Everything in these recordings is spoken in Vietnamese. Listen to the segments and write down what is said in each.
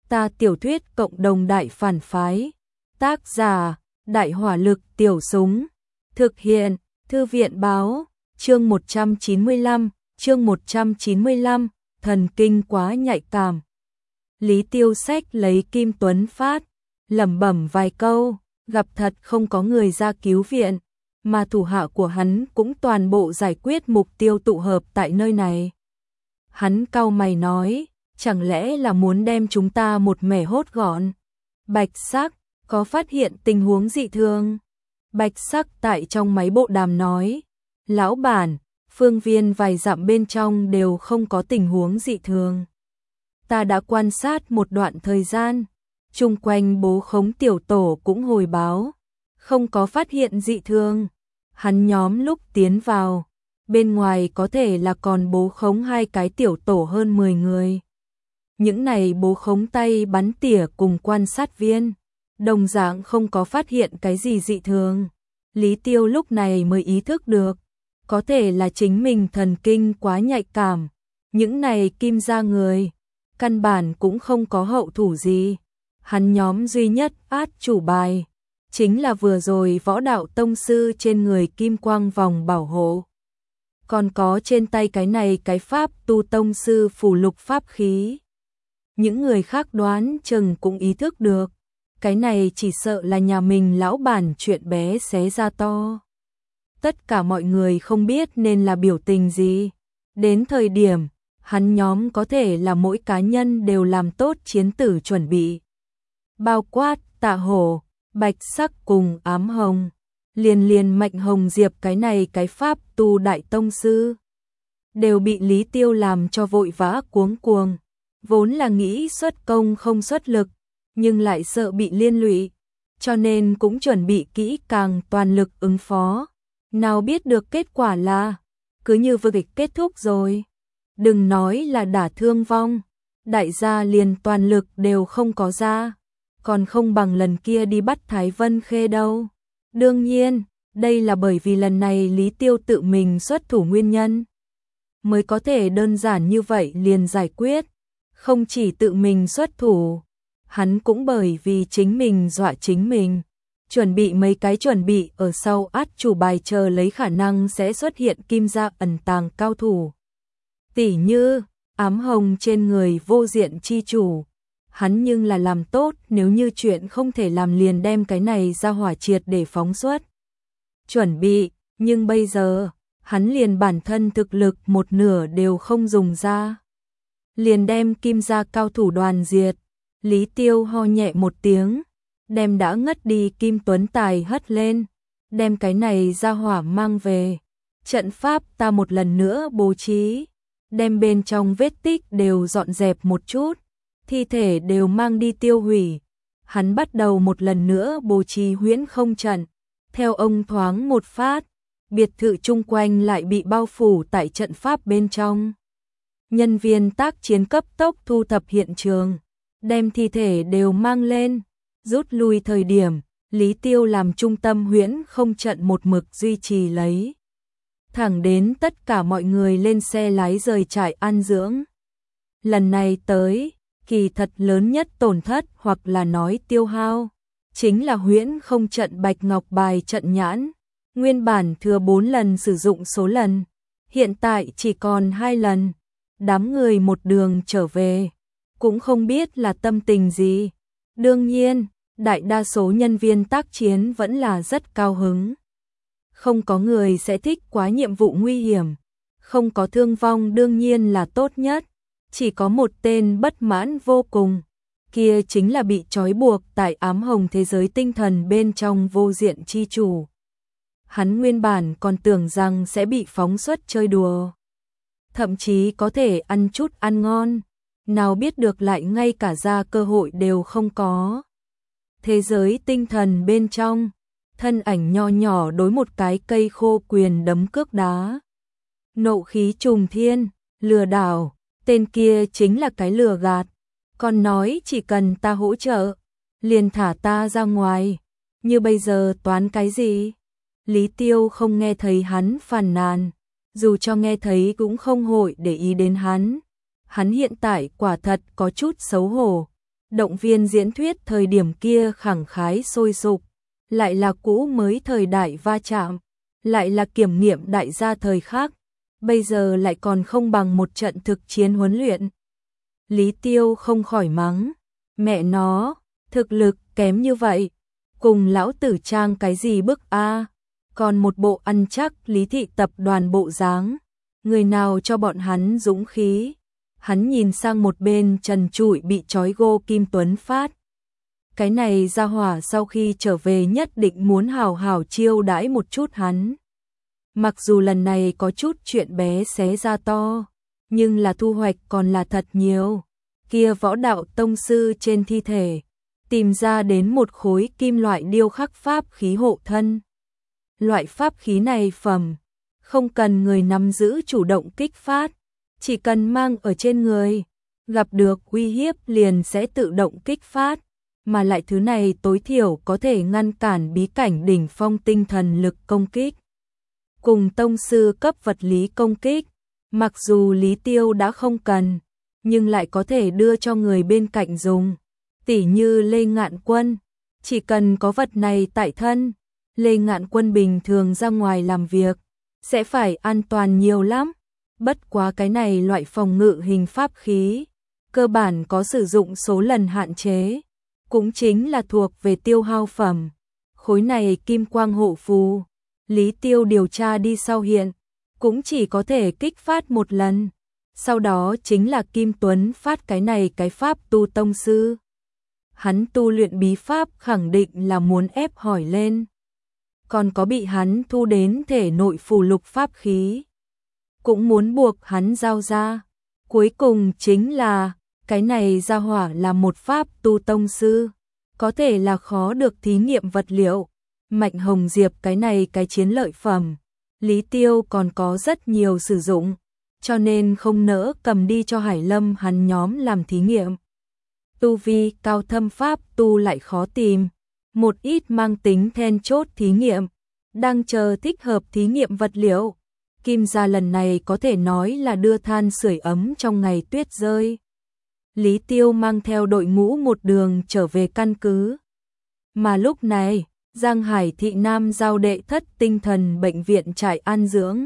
Ta tiểu thuyết cộng đồng đại phản phái. Tác giả: Đại hỏa lực tiểu súng. Thực hiện: Thư viện báo. Chương 195, chương 195, thần kinh quá nhạy cảm. Lý Tiêu xách lấy Kim Tuấn Phát, lẩm bẩm vài câu, gặp thật không có người ra cứu viện, mà thủ hạ của hắn cũng toàn bộ giải quyết mục tiêu tụ hợp tại nơi này. Hắn cau mày nói, chẳng lẽ là muốn đem chúng ta một mẻ hốt gọn? Bạch Sắc, có phát hiện tình huống dị thường? Bạch Sắc tại trong máy bộ đàm nói, lão bản, phương viên vài dặm bên trong đều không có tình huống dị thường. Ta đã quan sát một đoạn thời gian, chung quanh bố khống tiểu tổ cũng hồi báo, không có phát hiện dị thường. Hắn nhóm lúc tiến vào, bên ngoài có thể là còn bố khống hai cái tiểu tổ hơn 10 người. Những này bố khống tay bắn tỉa cùng quan sát viên, đồng dạng không có phát hiện cái gì dị thường. Lý Tiêu lúc này mới ý thức được, có thể là chính mình thần kinh quá nhạy cảm. Những này Kim gia người, căn bản cũng không có hậu thủ gì. Hắn nhóm duy nhất át chủ bài, chính là vừa rồi võ đạo tông sư trên người kim quang vòng bảo hộ. Còn có trên tay cái này cái pháp tu tông sư phù lục pháp khí. Những người khác đoán chừng cũng ý thức được, cái này chỉ sợ là nhà mình lão bản chuyện bé xé ra to. Tất cả mọi người không biết nên là biểu tình gì. Đến thời điểm, hắn nhóm có thể là mỗi cá nhân đều làm tốt chiến tử chuẩn bị. Bao quát, Tạ Hổ, Bạch Sắc cùng Ám Hồng. Liền Mạnh Hồng Diệp cái này cái pháp tu đại tông sư. Đều bị Lý Tiêu làm cho vội vã cuống cuồng. Vốn là nghĩ xuất công không xuất lực, nhưng lại sợ bị liên lụy, cho nên cũng chuẩn bị kỹ càng toàn lực ứng phó. Nào biết được kết quả là, cứ như vừa kịch kết thúc rồi. Đừng nói là đả thương vong, đại gia liền toàn lực đều không có ra, còn không bằng lần kia đi bắt Thái Vân Khê đâu. Đương nhiên, đây là bởi vì lần này Lý Tiêu tự mình xuất thủ nguyên nhân, mới có thể đơn giản như vậy liền giải quyết. Không chỉ tự mình xuất thủ, hắn cũng bởi vì chính mình dọa chính mình, chuẩn bị mấy cái chuẩn bị ở sau át chủ bài chờ lấy khả năng sẽ xuất hiện Kim gia ẩn tàng cao thủ. Tỉ như, Ám Hồng trên người vô diện chi chủ, hắn nhưng là làm tốt, nếu như chuyện không thể làm liền đem cái này ra hỏa triệt để phóng xuất. Chuẩn bị, nhưng bây giờ, hắn liền bản thân thực lực một nửa đều không dùng ra. Liền đem Kim gia cao thủ đoàn diệt. Lý Tiêu ho nhẹ một tiếng, đem đã ngất đi Kim Tuấn Tài hất lên, đem cái này ra hỏa mang về. Trận pháp ta một lần nữa bố trí, đem bên trong vết tích đều dọn dẹp một chút, thi thể đều mang đi tiêu hủy. Hắn bắt đầu một lần nữa bố trí huyễn không trận, theo ông thoáng một phát, biệt thự chung quanh lại bị bao phủ tại trận pháp bên trong. Nhân viên tác chiến cấp tốc thu thập hiện trường, đem thi thể đều mang lên, rút lui thời điểm, Lý Tiêu làm trung tâm huyễn không trận một mực duy trì lấy. Thẳng đến tất cả mọi người lên xe lái rời trại an dưỡng. Lần này tới, kỳ thật lớn nhất tổn thất hoặc là nói tiêu hao, chính là huyễn không trận bạch ngọc bài trận nhãn. Nguyên bản thừa 4 lần sử dụng số lần, hiện tại chỉ còn 2 lần. Đám người một đường trở về, cũng không biết là tâm tình gì. Đương nhiên, đại đa số nhân viên tác chiến vẫn là rất cao hứng. Không có người sẽ thích quá nhiệm vụ nguy hiểm, không có thương vong đương nhiên là tốt nhất. Chỉ có một tên bất mãn vô cùng, kia chính là bị trói buộc tại Ám Hồng thế giới tinh thần bên trong vô diện chi chủ. Hắn nguyên bản còn tưởng rằng sẽ bị phóng xuất chơi đùa, thậm chí có thể ăn chút ăn ngon, nào biết được lại ngay cả ra cơ hội đều không có. Thế giới tinh thần bên trong, thân ảnh nho nhỏ đối một cái cây khô quyền đấm cước đá. Nộ khí trùng thiên, lừa đảo, tên kia chính là cái lừa gạt, còn nói chỉ cần ta hỗ trợ, liền thả ta ra ngoài, như bây giờ toán cái gì? Lý Tiêu không nghe thấy hắn phàn nàn, dù cho nghe thấy cũng không hội để ý đến hắn. Hắn hiện tại quả thật có chút xấu hổ, Động viên diễn thuyết thời điểm kia khẳng khái sôi sục, lại là cũ mới thời đại va chạm, lại là kiểm nghiệm đại gia thời khác, bây giờ lại còn không bằng một trận thực chiến huấn luyện. Lý Tiêu không khỏi mắng, mẹ nó, thực lực kém như vậy, cùng lão tử trang cái gì bức a, còn một bộ ăn chắc Lý thị tập đoàn bộ dáng, người nào cho bọn hắn dũng khí. Hắn nhìn sang một bên trần trụi bị trói gô Kim Tuấn Phát. Cái này ra hỏa sau khi trở về nhất định muốn hào hào chiêu đãi một chút hắn. Mặc dù lần này có chút chuyện bé xé ra to, nhưng là thu hoạch còn là thật nhiều. Kia võ đạo tông sư trên thi thể, tìm ra đến một khối kim loại điêu khắc pháp khí hộ thân. Loại pháp khí này phẩm, không cần người nắm giữ chủ động kích phát, chỉ cần mang ở trên người, gặp được uy hiếp liền sẽ tự động kích phát, mà lại thứ này tối thiểu có thể ngăn cản bí cảnh đỉnh phong tinh thần lực công kích. Cùng tông sư cấp vật lý công kích, mặc dù Lý Tiêu đã không cần, nhưng lại có thể đưa cho người bên cạnh dùng. Tỉ như Lê Ngạn Quân, chỉ cần có vật này tại thân, Lê Ngạn Quân bình thường ra ngoài làm việc, sẽ phải an toàn nhiều lắm. Bất quá cái này loại phòng ngự hình pháp khí, cơ bản có sử dụng số lần hạn chế, cũng chính là thuộc về tiêu hao phẩm. Khối này kim quang hộ phù, Lý Tiêu điều tra đi sau hiện, cũng chỉ có thể kích phát một lần. Sau đó chính là Kim Tuấn Phát cái này cái pháp tu tông sư. Hắn tu luyện bí pháp khẳng định là muốn ép hỏi lên. Còn có bị hắn thu đến thể nội phù lục pháp khí, cũng muốn buộc hắn giao ra. Cuối cùng chính là, cái này ra hỏa là một pháp tu tông sư, có thể là khó được thí nghiệm vật liệu. Mạnh Hồng Diệp cái này cái chiến lợi phẩm, Lý Tiêu còn có rất nhiều sử dụng, cho nên không nỡ cầm đi cho Hải Lâm hắn nhóm làm thí nghiệm. Tu vi cao thâm pháp tu lại khó tìm, một ít mang tính then chốt thí nghiệm, đang chờ thích hợp thí nghiệm vật liệu. Kim gia lần này có thể nói là đưa than sưởi ấm trong ngày tuyết rơi. Lý Tiêu mang theo đội ngũ một đường trở về căn cứ. Mà lúc này, Giang Hải thị Nam giao đệ thất tinh thần bệnh viện trại an dưỡng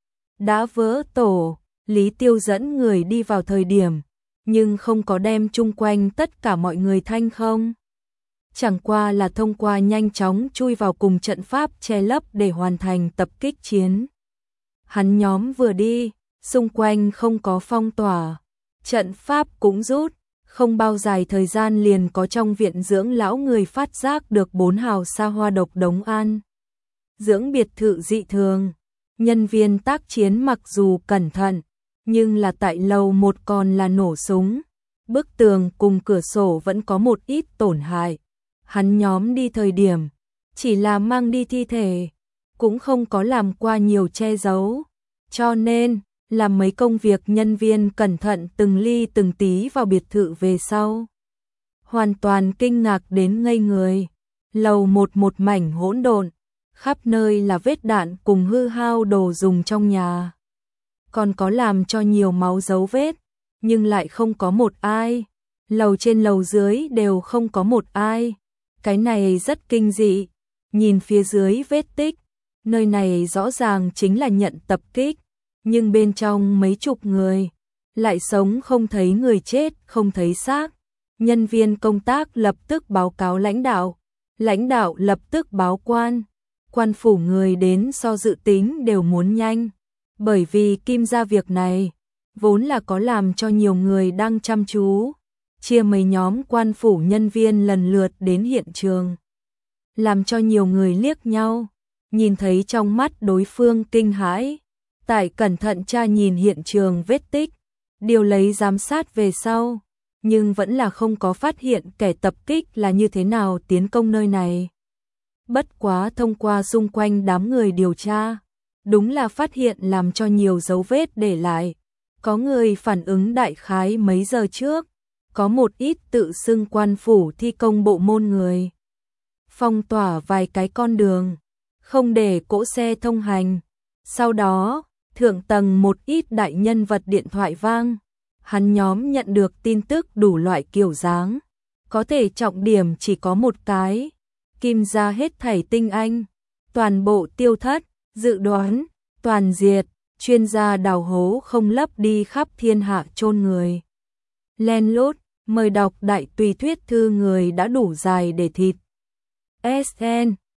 đã vỡ tổ. Lý Tiêu dẫn người đi vào thời điểm, nhưng không có đem chung quanh tất cả mọi người thanh không. Chẳng qua là thông qua nhanh chóng chui vào cùng trận pháp che lấp để hoàn thành tập kích chiến. Hắn nhóm vừa đi, xung quanh không có phong tỏa, trận pháp cũng rút, không bao dài thời gian liền có trong viện dưỡng lão người phát giác được 4 hào xa hoa độc đống an. Dưỡng biệt thự dị thường, nhân viên tác chiến mặc dù cẩn thận, nhưng là tại lầu 1 còn là nổ súng, bức tường cùng cửa sổ vẫn có một ít tổn hại. Hắn nhóm đi thời điểm, chỉ là mang đi thi thể, cũng không có làm qua nhiều che giấu, cho nên làm mấy công việc nhân viên cẩn thận từng ly từng tí vào biệt thự về sau. Hoàn toàn kinh ngạc đến ngây người, lầu 1 một mảnh hỗn độn, khắp nơi là vết đạn cùng hư hao đồ dùng trong nhà. Còn có làm cho nhiều máu dấu vết, nhưng lại không có một ai. Lầu trên lầu dưới đều không có một ai. Cái này rất kinh dị. Nhìn phía dưới vết tích, nơi này rõ ràng chính là nhận tập kích, nhưng bên trong mấy chục người lại sống không thấy người chết, không thấy xác. Nhân viên công tác lập tức báo cáo lãnh đạo lập tức báo quan. Quan phủ người đến so dự tính đều muốn nhanh, bởi vì Kim gia việc này vốn là có làm cho nhiều người đang chăm chú, chia mấy nhóm quan phủ nhân viên lần lượt đến hiện trường, làm cho nhiều người liếc nhau, nhìn thấy trong mắt đối phương kinh hãi. Tại cẩn thận tra nhìn hiện trường vết tích, điều lấy giám sát về sau, nhưng vẫn là không có phát hiện kẻ tập kích là như thế nào tiến công nơi này. Bất quá thông qua xung quanh đám người điều tra, đúng là phát hiện làm cho nhiều dấu vết để lại. Có người phản ứng đại khái mấy giờ trước, có một ít tự xưng quan phủ thi công bộ môn người phong tỏa vài cái con đường, không để cỗ xe thông hành. Sau đó, thượng tầng một ít đại nhân vật điện thoại vang, hắn nhóm nhận được tin tức đủ loại kiểu dáng, có thể trọng điểm chỉ có một cái, Kim gia hết thảy tinh anh, toàn bộ tiêu thất, dự đoán, toàn diệt, chuyên gia đào hố không lấp đi khắp thiên hạ chôn người. Len lút, mời đọc đại tùy thuyết thư người đã đủ dài để thịt. SN